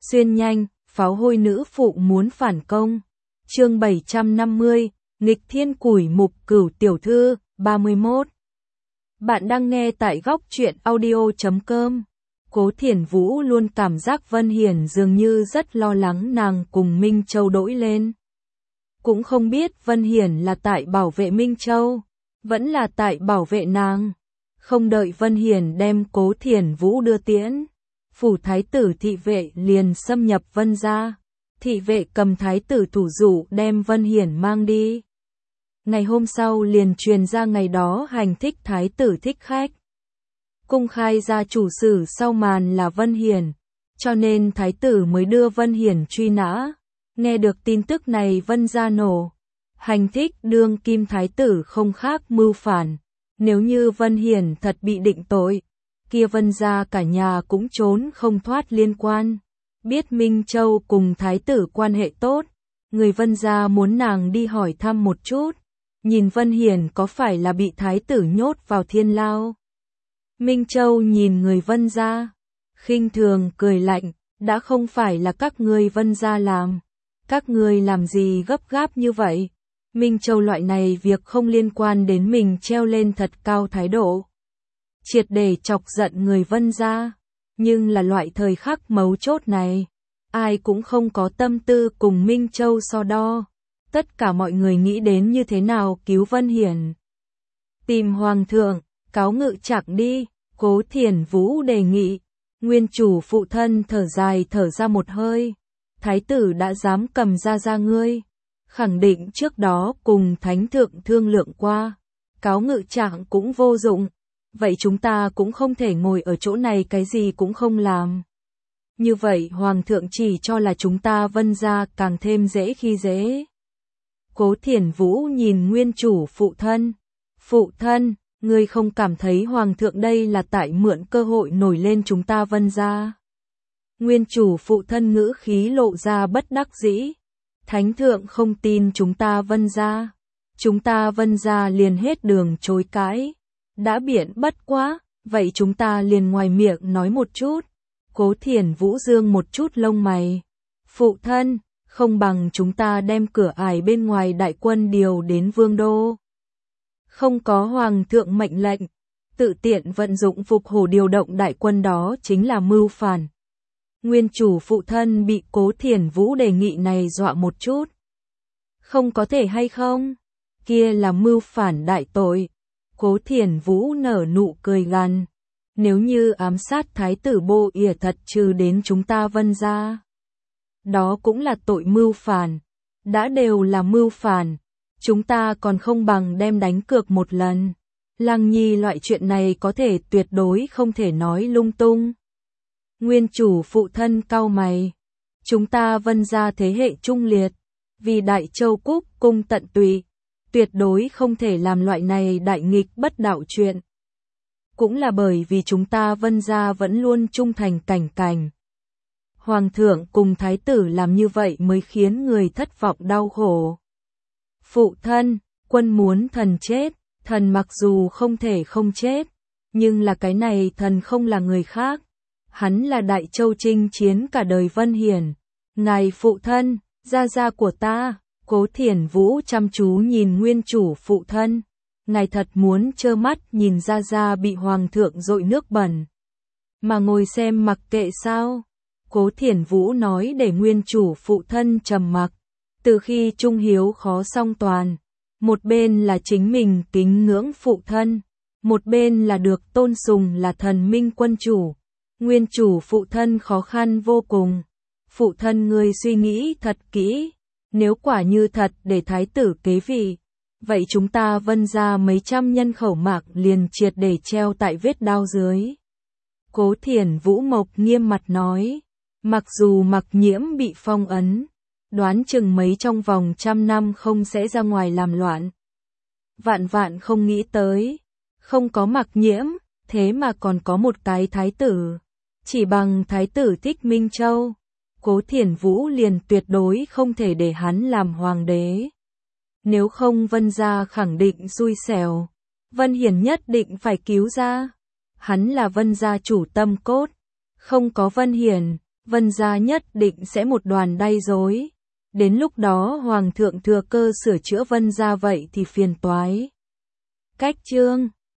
Xuyên nhanh, pháo hôi nữ phụ muốn phản công. Chương 750, nghịch thiên củi mục cửu tiểu thư, 31. Bạn đang nghe tại góc truyện audio.com. Cố Thiển Vũ luôn cảm giác Vân Hiển dường như rất lo lắng nàng cùng Minh Châu đổi lên. Cũng không biết Vân Hiển là tại bảo vệ Minh Châu, vẫn là tại bảo vệ nàng. Không đợi Vân Hiển đem Cố Thiển Vũ đưa tiễn, phủ thái tử thị vệ liền xâm nhập Vân gia. Thị vệ cầm thái tử thủ dụ đem Vân Hiển mang đi. Ngày hôm sau liền truyền ra ngày đó hành thích thái tử thích khách. Cung khai ra chủ sử sau màn là Vân Hiển, cho nên thái tử mới đưa Vân Hiển truy nã. Nghe được tin tức này Vân gia nổ. Hành thích đương kim thái tử không khác mưu phản. Nếu như Vân Hiển thật bị định tội, kia Vân gia cả nhà cũng trốn không thoát liên quan. Biết Minh Châu cùng thái tử quan hệ tốt, người Vân gia muốn nàng đi hỏi thăm một chút, nhìn Vân Hiển có phải là bị thái tử nhốt vào thiên lao. Minh Châu nhìn người Vân gia, khinh thường cười lạnh, đã không phải là các ngươi Vân gia làm, các ngươi làm gì gấp gáp như vậy? Minh Châu loại này việc không liên quan đến mình treo lên thật cao thái độ, triệt để chọc giận người Vân gia. Nhưng là loại thời khắc mấu chốt này, ai cũng không có tâm tư cùng Minh Châu so đo. Tất cả mọi người nghĩ đến như thế nào cứu Vân Hiển. Tìm Hoàng thượng, cáo ngự trạng đi, Cố Thiển Vũ đề nghị. Nguyên chủ phụ thân thở dài thở ra một hơi. Thái tử đã dám cầm ra ngươi. Khẳng định trước đó cùng thánh thượng thương lượng qua. Cáo ngự trạng cũng vô dụng. Vậy chúng ta cũng không thể ngồi ở chỗ này cái gì cũng không làm. Như vậy Hoàng thượng chỉ cho là chúng ta Vân gia càng thêm dễ khi dễ. Cố Thiển Vũ nhìn nguyên chủ phụ thân. Phụ thân, ngươi không cảm thấy Hoàng thượng đây là tại mượn cơ hội nổi lên chúng ta Vân gia? Nguyên chủ phụ thân ngữ khí lộ ra bất đắc dĩ. Thánh thượng không tin chúng ta Vân gia. Chúng ta Vân gia liền hết đường chối cãi. Đã biện bất quá, vậy chúng ta liền ngoài miệng nói một chút. Cố Thiển Vũ dương một chút lông mày. Phụ thân, không bằng chúng ta đem cửa ải bên ngoài đại quân điều đến Vương đô. Không có Hoàng thượng mệnh lệnh, tự tiện vận dụng phục hổ điều động đại quân đó chính là mưu phản. Nguyên chủ phụ thân bị Cố Thiển Vũ đề nghị này dọa một chút. Không có thể hay không? Kia là mưu phản đại tội. Cố Thiển Vũ nở nụ cười gằn. Nếu như ám sát thái tử Bô ỉa thật trừ đến chúng ta Vân gia, đó cũng là tội mưu phản. Đã đều là mưu phản, chúng ta còn không bằng đem đánh cược một lần. Lăng Nhi loại chuyện này có thể tuyệt đối không thể nói lung tung. Nguyên chủ phụ thân cau mày. Chúng ta Vân gia thế hệ trung liệt, vì Đại Châu Cúc cung tận tụy, tuyệt đối không thể làm loại này đại nghịch bất đạo chuyện. Cũng là bởi vì chúng ta Vân gia vẫn luôn trung thành cảnh cảnh. Hoàng thượng cùng thái tử làm như vậy mới khiến người thất vọng đau khổ. Phụ thân, quân muốn thần chết, thần mặc dù không thể không chết, nhưng là cái này thần không là người khác. Hắn là Đại Châu chinh chiến cả đời Vân Hiển. Ngài phụ thân, gia gia của ta. Cố Thiển Vũ chăm chú nhìn nguyên chủ phụ thân. Ngài thật muốn trơ mắt nhìn gia gia bị Hoàng thượng dội nước bẩn mà ngồi xem mặc kệ sao? Cố Thiển Vũ nói để nguyên chủ phụ thân trầm mặc. Từ khi trung hiếu khó song toàn, một bên là chính mình kính ngưỡng phụ thân, một bên là được tôn sùng là thần minh quân chủ. Nguyên chủ phụ thân khó khăn vô cùng. Phụ thân ngươi suy nghĩ thật kỹ, nếu quả như thật để thái tử kế vị, vậy chúng ta Vân gia mấy trăm nhân khẩu mạc liền triệt để treo tại vết đao dưới. Cố Thiển Vũ mộc nghiêm mặt nói, mặc dù Mặc Nhiễm bị phong ấn, đoán chừng mấy trong vòng 100 năm không sẽ ra ngoài làm loạn. Vạn vạn không nghĩ tới, không có Mặc Nhiễm, thế mà còn có một cái thái tử. Chỉ bằng thái tử thích Minh Châu, Cố Thiển Vũ liền tuyệt đối không thể để hắn làm hoàng đế. Nếu không Vân gia khẳng định xui xẻo. Vân Hiển nhất định phải cứu ra. Hắn là Vân gia chủ tâm cốt. Không có Vân Hiển, Vân gia nhất định sẽ một đoàn đay rối. Đến lúc đó Hoàng thượng thừa cơ sửa chữa Vân gia vậy thì phiền toái. Cách chương